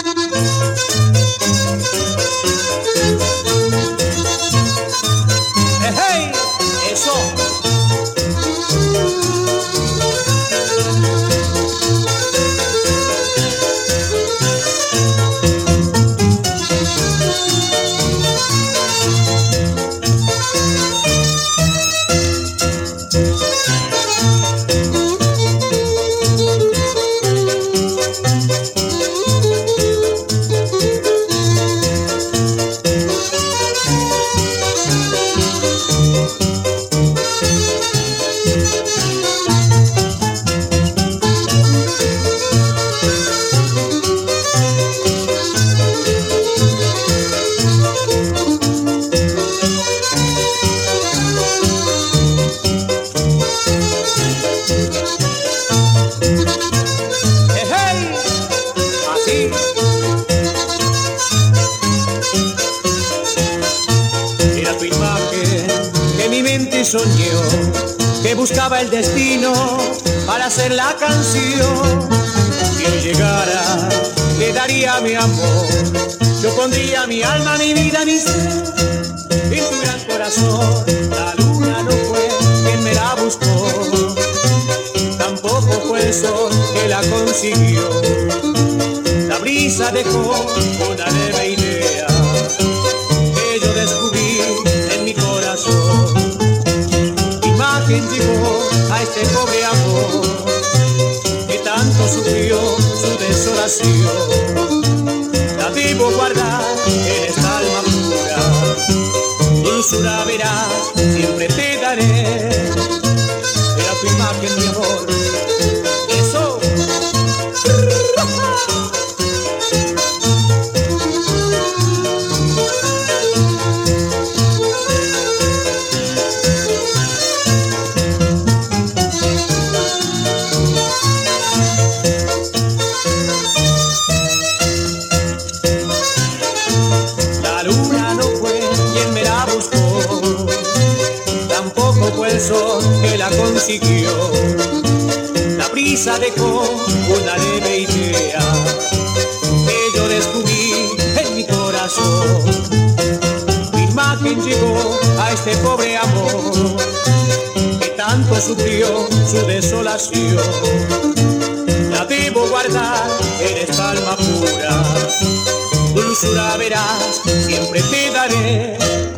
¡Hey! ¡Eso! Era tu imagen que mi mente soñó, que buscaba el destino para hacer la canción. Si él llegara, le daría mi amor, yo pondría mi alma, mi vida, mi ser en tu gran corazón. La luna no fue quien me la buscó, tampoco fue el sol que la consiguió. La brisa dejó una leve idea que yo descubrí en mi corazón. Imagen llegó a este pobre amor que tanto sufrió su desolación. La debo guardar en esta alma pura, dulzura verás, siempre te daré. Era tu imagen, mi amor. Eso. La luna no fue quien me la buscó, tampoco fue el sol que la consiguió. La brisa dejó una leve idea que yo descubrí en mi corazón. Mi imagen llegó a este pobre amor que tanto sufrió su desolación. La debo guardar en esta alma pura, dulzura verás, siempre te daré.